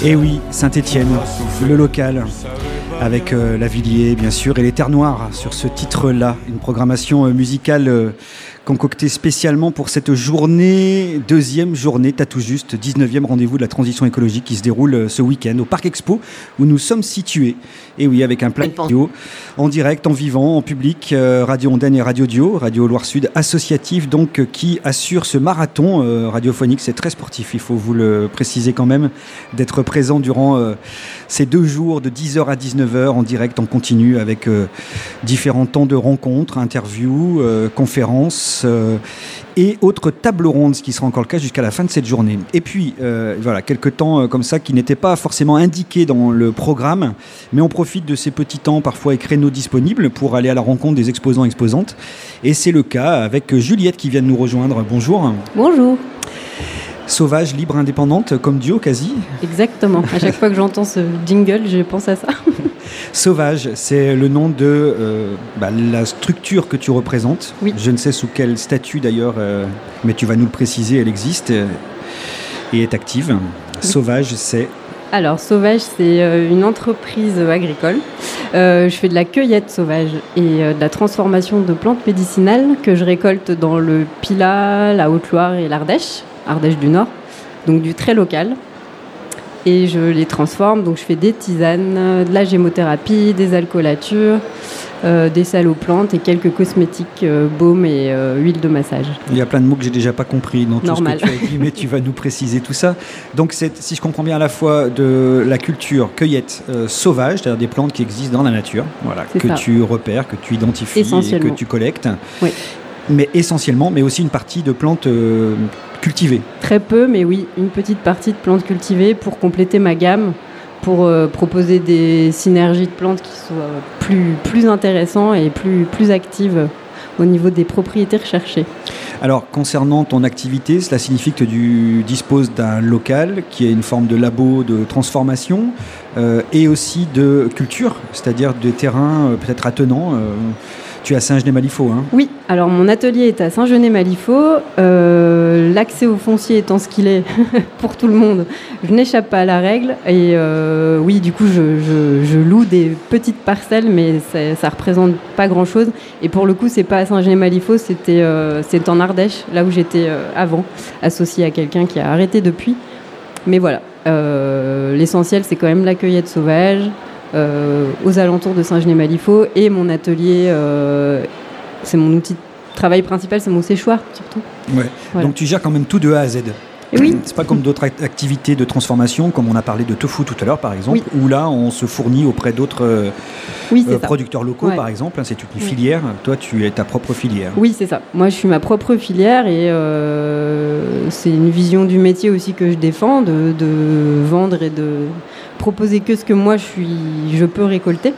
Et oui, Saint-Étienne, le local, avec la Villiers bien sûr, et les Terres Noires sur ce titre-là. Une programmation musicale concoctée spécialement pour cette journée, deuxième journée, t'as tout juste, 19e rendez-vous de la transition écologique qui se déroule ce week-end au Parc Expo où nous sommes situés. Et oui, avec un plateau en direct, en vivant, en public, Radio Ondaine et Radio Dio, Radio Loire-Sud associatif donc qui assure ce marathon radiophonique. C'est très sportif, il faut vous le préciser quand même, d'être présent durant ces 2 jours de 10h à 19h en direct, en continu, avec différents temps de rencontres, interviews, conférences et autres tables rondes, ce qui sera encore le cas jusqu'à la fin de cette journée. Et puis, voilà, quelques temps comme ça qui n'étaient pas forcément indiqués dans le programme, mais on profite de ces petits temps parfois et créneaux disponibles pour aller à la rencontre des exposants et exposantes. Et c'est le cas avec Juliette qui vient de nous rejoindre. Bonjour. Bonjour. Sauvage, libre, indépendante, comme duo quasi. Exactement. À chaque fois que j'entends ce jingle, je pense à ça. Sauvage, c'est le nom de la structure que tu représentes. Oui. Je ne sais sous quel statut d'ailleurs, mais tu vas nous le préciser, elle existe et est active. Oui. Sauvage, c'est... Alors, Sauvage, c'est une entreprise agricole. Je fais de la cueillette sauvage et de la transformation de plantes médicinales que je récolte dans le Pilat, la Haute-Loire et l'Ardèche. Ardèche du Nord, donc du très local. Et je les transforme, donc je fais des tisanes, de la gémothérapie, des alcoolatures, des salles aux plantes et quelques cosmétiques, baumes et huiles de massage. Il y a plein de mots que j'ai déjà pas compris dans tout Normal. Ce que tu as dit, mais tu vas nous préciser tout ça. Donc c'est, si je comprends bien, à la fois de la culture cueillette sauvage, c'est-à-dire des plantes qui existent dans la nature, voilà, que ça. Tu repères, que tu identifies et que tu collectes. Oui. Mais essentiellement, mais aussi une partie de plantes cultivées. Très peu, mais oui, une petite partie de plantes cultivées pour compléter ma gamme, pour proposer des synergies de plantes qui soient plus intéressantes et plus actives au niveau des propriétés recherchées. Alors, concernant ton activité, cela signifie que tu disposes d'un local qui est une forme de labo de transformation et aussi de culture, c'est-à-dire des terrains peut-être attenants. Tu es à Saint-Genès-Malifaux, hein ? Oui, alors mon atelier est à Saint-Genès-Malifaux. L'accès au foncier étant ce qu'il est pour tout le monde, je n'échappe pas à la règle. Et oui, du coup, je loue des petites parcelles, mais ça représente pas grand-chose. Et pour le coup, c'est pas à Saint-Genès-Malifaux, c'est en Ardèche, là où j'étais avant, associée à quelqu'un qui a arrêté depuis. Mais voilà, l'essentiel, c'est quand même la cueillette sauvage. Aux alentours de Saint-Genès-Malifaux et mon atelier, c'est mon outil de travail principal, c'est mon séchoir surtout. Ouais. Voilà. Donc tu gères quand même tout de A à Z. Et oui. C'est pas comme d'autres activités de transformation, comme on a parlé de tofu tout à l'heure par exemple, où là on se fournit auprès d'autres producteurs locaux par exemple. C'est une filière. Toi tu es ta propre filière. Oui, c'est ça. Moi je suis ma propre filière et c'est une vision du métier aussi que je défends, de vendre et de proposer que ce que moi je peux récolter.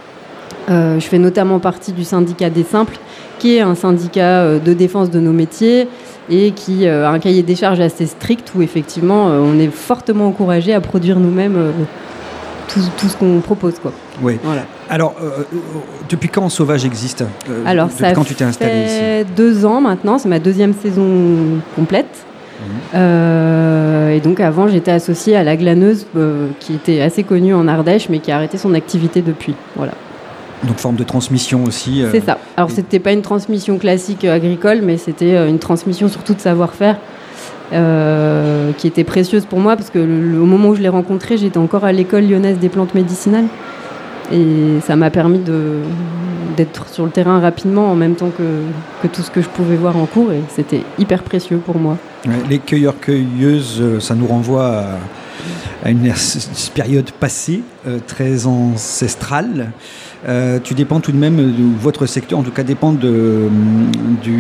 Je fais notamment partie du syndicat des Simples, qui est un syndicat de défense de nos métiers et qui a un cahier des charges assez strict où effectivement on est fortement encouragé à produire nous-mêmes tout ce qu'on propose, quoi. Oui. Voilà. Alors, depuis quand Sauvage existe ? Alors, depuis quand tu t'es installé ici ? Ça fait 2 ans maintenant, c'est ma 2e saison complète. Et donc avant j'étais associée à La Glaneuse qui était assez connue en Ardèche mais qui a arrêté son activité depuis. Voilà. Donc forme de transmission aussi. C'est ça. Alors c'était pas une transmission classique agricole mais c'était une transmission surtout de savoir-faire qui était précieuse pour moi parce que au moment où je l'ai rencontrée j'étais encore à l'école lyonnaise des plantes médicinales et ça m'a permis d'être sur le terrain rapidement en même temps que tout ce que je pouvais voir en cours et c'était hyper précieux pour moi. Ouais, les cueilleurs-cueilleuses, ça nous renvoie à une période passée, très ancestrale. Tu dépends tout de même, votre secteur en tout cas dépend de l'agriculture ?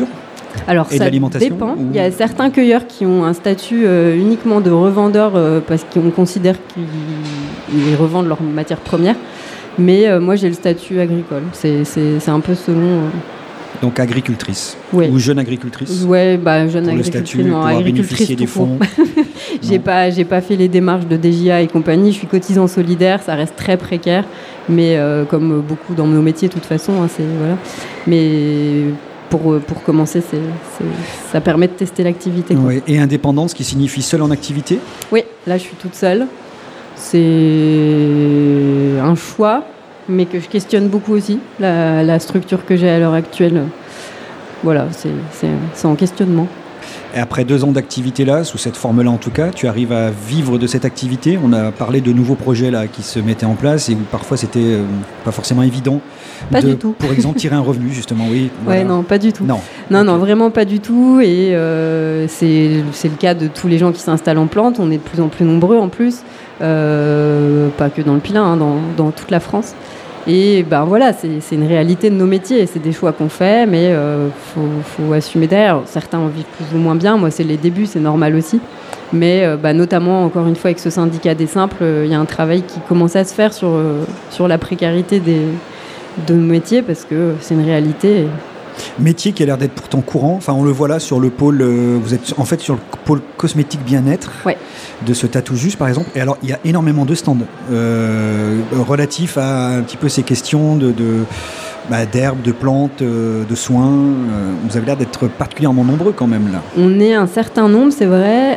Alors ça dépend. Il y a certains cueilleurs qui ont un statut uniquement de revendeur parce qu'on considère qu'ils revendent leurs matières premières. Mais moi j'ai le statut agricole. C'est un peu selon... Donc agricultrice ou jeune agricultrice. Ouais, jeune pour agricultrice, le statut, non, agricultrice des fonds. J'ai pas fait les démarches de DGA et compagnie. Je suis cotisant solidaire, ça reste très précaire, mais comme beaucoup dans nos métiers de toute façon, hein, voilà. Mais pour commencer, ça permet de tester l'activité. Ouais. Et indépendance, qui signifie seule en activité ? Oui, là je suis toute seule. C'est un choix, mais que je questionne beaucoup aussi. La structure que j'ai à l'heure actuelle, voilà, c'est en questionnement. Et après 2 ans d'activité là, sous cette forme-là en tout cas, tu arrives à vivre de cette activité. On a parlé de nouveaux projets là qui se mettaient en place et où parfois c'était pas forcément évident. Du tout. Pour exemple, tirer un revenu justement, oui. Voilà. Ouais, non, pas du tout. Non, non, vraiment pas du tout. Et c'est le cas de tous les gens qui s'installent en plante. On est de plus en plus nombreux en plus, pas que dans le Pilat, dans toute la France. Et ben voilà, c'est une réalité de nos métiers, c'est des choix qu'on fait, mais faut assumer derrière. Certains en vivent plus ou moins bien, moi c'est les débuts, c'est normal aussi. Mais notamment, encore une fois, avec ce syndicat des simples, il y a un travail qui commence à se faire sur la précarité de nos métiers, parce que c'est une réalité. Métier qui a l'air d'être pourtant courant. Enfin, on le voit là sur le pôle. Vous êtes en fait sur le pôle cosmétique bien-être, ouais, de ce Tattoo Juice par exemple. Et alors, il y a énormément de stands relatifs à un petit peu ces questions d'herbes, de plantes, de soins. Vous avez l'air d'être particulièrement nombreux quand même là. On est un certain nombre, c'est vrai.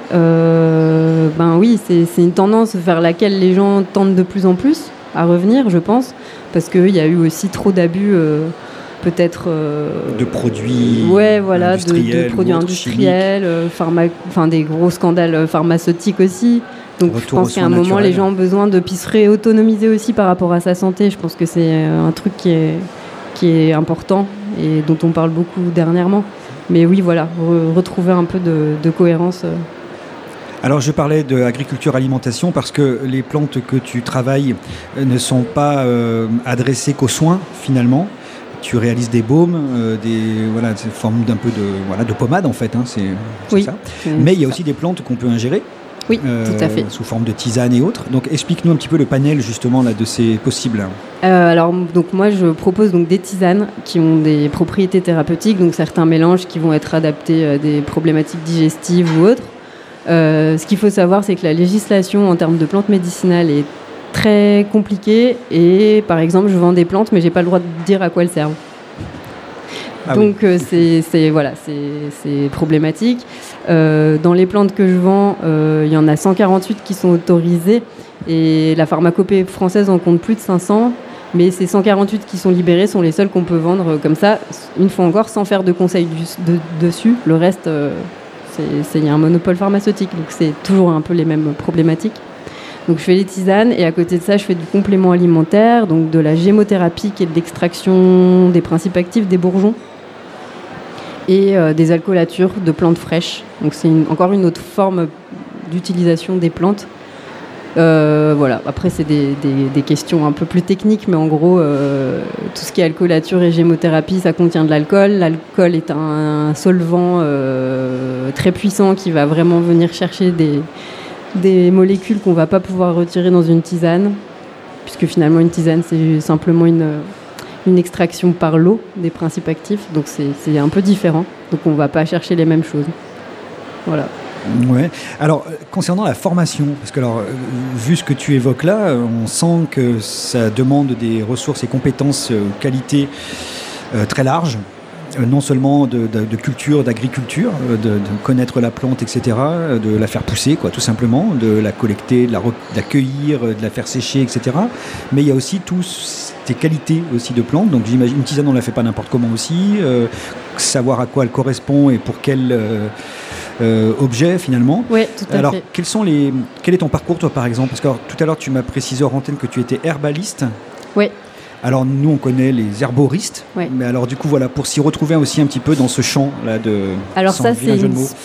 Oui, c'est une tendance vers laquelle les gens tendent de plus en plus à revenir, je pense, parce qu'il y a eu aussi trop d'abus. Peut-être de produits industriels, de produits industriels, des gros scandales pharmaceutiques aussi. Donc je pense qu'à un moment les gens ont besoin de se réautonomiser aussi par rapport à sa santé. Je pense que c'est un truc qui est important et dont on parle beaucoup dernièrement. Mais oui, voilà, retrouver un peu de cohérence. Alors je parlais d'agriculture-alimentation parce que les plantes que tu travailles ne sont pas adressées qu'aux soins finalement. Tu réalises des baumes, c'est une forme d'un peu de pommade en fait, c'est oui, ça. Mais il y a aussi des plantes qu'on peut ingérer. Oui, tout à fait. Sous forme de tisane et autres. Donc explique-nous un petit peu le panel justement là, de ces possibles. Donc moi je propose donc des tisanes qui ont des propriétés thérapeutiques, donc certains mélanges qui vont être adaptés à des problématiques digestives ou autres. Ce qu'il faut savoir, c'est que la législation en termes de plantes médicinales est très compliqué et par exemple je vends des plantes mais j'ai pas le droit de dire à quoi elles servent. Donc oui. C'est problématique. Dans les plantes que je vends, il y en a 148 qui sont autorisées et la pharmacopée française en compte plus de 500, mais ces 148 qui sont libérés sont les seuls qu'on peut vendre comme ça, une fois encore sans faire de conseils dessus. Le reste, il y a un monopole pharmaceutique, donc c'est toujours un peu les mêmes problématiques. Donc je fais les tisanes et à côté de ça, je fais du complément alimentaire, donc de la gémothérapie qui est de l'extraction des principes actifs des bourgeons et des alcoolatures de plantes fraîches. Donc c'est encore une autre forme d'utilisation des plantes. Après c'est des questions un peu plus techniques, mais en gros, tout ce qui est alcoolature et gémothérapie, ça contient de l'alcool. L'alcool est un solvant très puissant qui va vraiment venir chercher des molécules qu'on ne va pas pouvoir retirer dans une tisane, puisque finalement une tisane c'est simplement une extraction par l'eau des principes actifs, donc c'est un peu différent, donc on ne va pas chercher les mêmes choses. Voilà. Ouais. Alors concernant la formation, parce que vu ce que tu évoques là, on sent que ça demande des ressources et compétences, qualité très larges. Non seulement de culture, d'agriculture, de connaître la plante, etc., de la faire pousser, tout simplement, de la collecter, de la cueillir, de la faire sécher, etc. Mais il y a aussi toutes ces qualités aussi de plantes. Donc j'imagine, une tisane, on ne la fait pas n'importe comment aussi. Savoir à quoi elle correspond et pour quel objet, finalement. Oui, tout à fait. Alors, quel est ton parcours, toi, par exemple ? Parce que tout à l'heure, tu m'as précisé hors antenne que tu étais herbaliste. Oui. Alors nous on connaît les herboristes, ouais. Mais alors du coup voilà, pour s'y retrouver aussi un petit peu dans ce champ là de. Alors ça c'est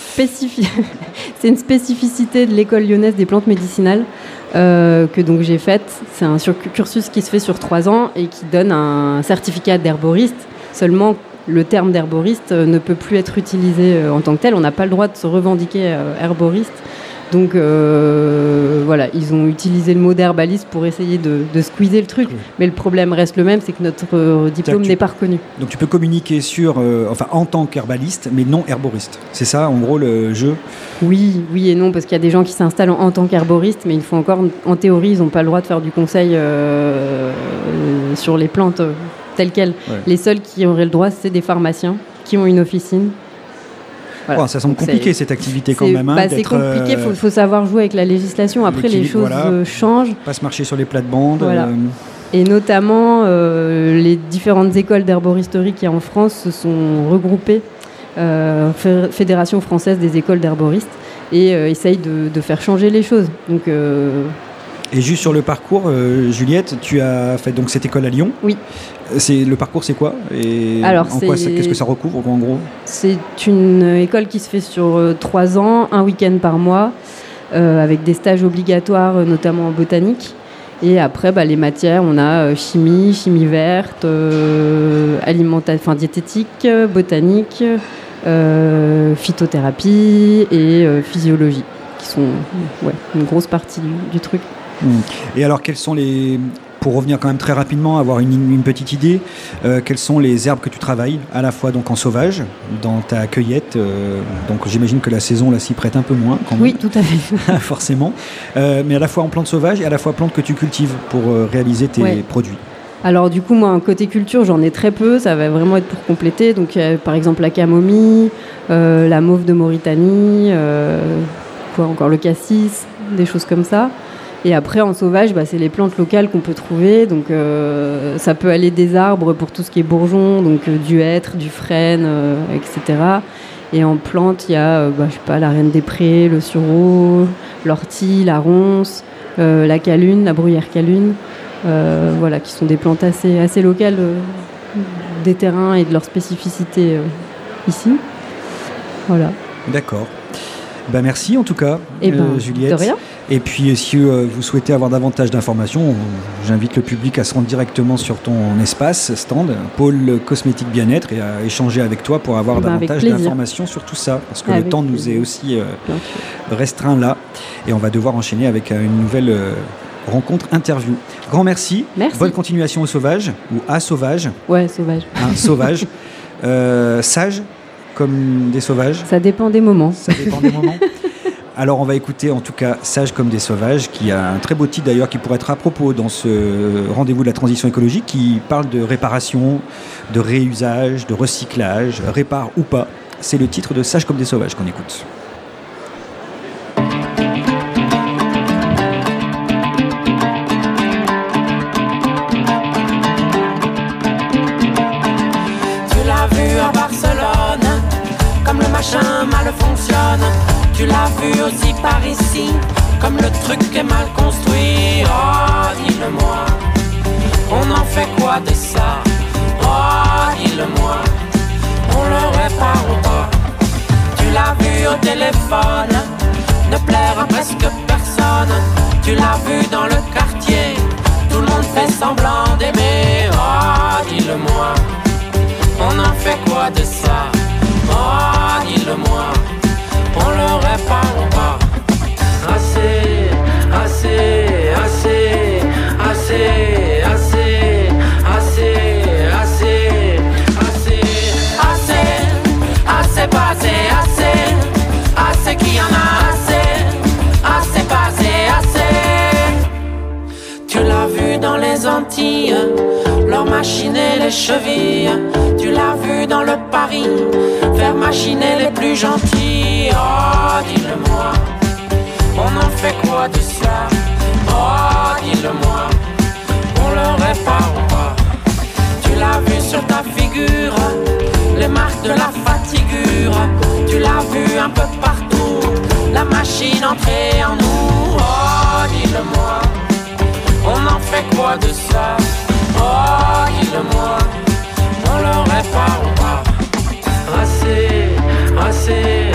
une spécificité de l'école lyonnaise des plantes médicinales que donc j'ai faite. C'est un cursus qui se fait sur 3 ans et qui donne un certificat d'herboriste. Seulement le terme d'herboriste ne peut plus être utilisé en tant que tel. On n'a pas le droit de se revendiquer herboriste. Donc ils ont utilisé le mot d'herbaliste pour essayer de squeezer le truc. Oui. Mais le problème reste le même, c'est que notre diplôme n'est pas reconnu. Donc tu peux communiquer en tant qu'herbaliste, mais non herboriste. C'est ça, en gros, le jeu ? Oui et non, parce qu'il y a des gens qui s'installent en tant qu'herboriste, mais une fois encore, en théorie, ils n'ont pas le droit de faire du conseil sur les plantes telles quelles. Ouais. Les seuls qui auraient le droit, c'est des pharmaciens qui ont une officine. Voilà. Ça semble compliqué cette activité quand même. C'est compliqué, il faut savoir jouer avec la législation. Après, les choses changent. Pas se marcher sur les plates-bandes. Voilà. Et notamment, les différentes écoles d'herboristerie qu'il y a en France se sont regroupées, Fédération française des écoles d'herboristes, et essayent de faire changer les choses. Donc, Et juste sur le parcours, Juliette, tu as fait donc cette école à Lyon. Oui. Le parcours, c'est quoi? Et alors, qu'est-ce que ça recouvre en gros? C'est une école qui se fait sur 3 ans, un week-end par mois, avec des stages obligatoires, notamment en botanique. Et après, les matières, on a chimie verte, diététique, botanique, phytothérapie et physiologie, qui sont une grosse partie du truc. Et alors, pour revenir quand même très rapidement, avoir une petite idée, quelles sont les herbes que tu travailles, à la fois donc en sauvage, dans ta cueillette, donc j'imagine que la saison là s'y prête un peu moins quand même. Oui, tout à fait. Forcément, mais à la fois en plantes sauvages et à la fois plantes que tu cultives pour réaliser tes produits. Alors du coup, moi, côté culture, j'en ai très peu, ça va vraiment être pour compléter. Donc par exemple la camomille, la mauve de Mauritanie, le cassis, des choses comme ça. Et après, en sauvage, c'est les plantes locales qu'on peut trouver. Donc, ça peut aller des arbres pour tout ce qui est bourgeon, donc du hêtre, du frêne, etc. Et en plantes, il y a, la reine des prés, le sureau, l'ortie, la ronce, la calune, la bruyère calune, qui sont des plantes assez locales des terrains et de leur spécificité ici. Voilà. D'accord. Merci en tout cas, Juliette. De rien. Et puis si vous souhaitez avoir davantage d'informations, j'invite le public à se rendre directement sur ton espace, stand, pôle cosmétique bien-être, et à échanger avec toi pour avoir davantage d'informations sur tout ça. Parce que le temps nous est aussi restreint là. Et on va devoir enchaîner avec une nouvelle rencontre interview. Grand merci. Bonne continuation au sauvage, ou à sauvage. Ouais, sauvage. Sauvage. Sage comme des sauvages. Ça dépend des moments. Alors on va écouter en tout cas Sage comme des sauvages, qui a un très beau titre d'ailleurs, qui pourrait être à propos dans ce rendez-vous de la transition écologique, qui parle de réparation, de réusage, de recyclage, répare ou pas. C'est le titre de Sage comme des sauvages qu'on écoute. Tu l'as vu à Barcelone, comme le machin mal fonctionne. Tu l'as vu aussi par ici, comme le truc est mal construit. Oh, dis-le-moi, on en fait quoi de ça? Oh, dis-le-moi, on le répare ou pas? Tu l'as vu au téléphone, ne plaire à presque personne. Tu l'as vu dans le quartier, tout le monde fait semblant d'aimer. Oh, dis-le-moi, on en fait quoi de ça? Oh, dis-le-moi, on le répare ou pas? Assez, assez, assez, assez, assez, assez, assez, assez, assez, assez, pas assez, assez qu'il y en a assez, pas assez. Tu l'as vu dans les Antilles, leur machine et les chevilles. Tu l'as vu dans le Paris, faire machiner les plus gentils. Oh, dis-le-moi, on en fait quoi de ça? Oh, dis-le-moi, on le répare ou pas? Tu l'as vu sur ta figure, les marques de la fatiguure. Tu l'as vu un peu partout, la machine entrer en nous. Oh, dis-le-moi, on en fait quoi de ça? Oh, dis-le-moi, on le répare ou pas? Assez, assez.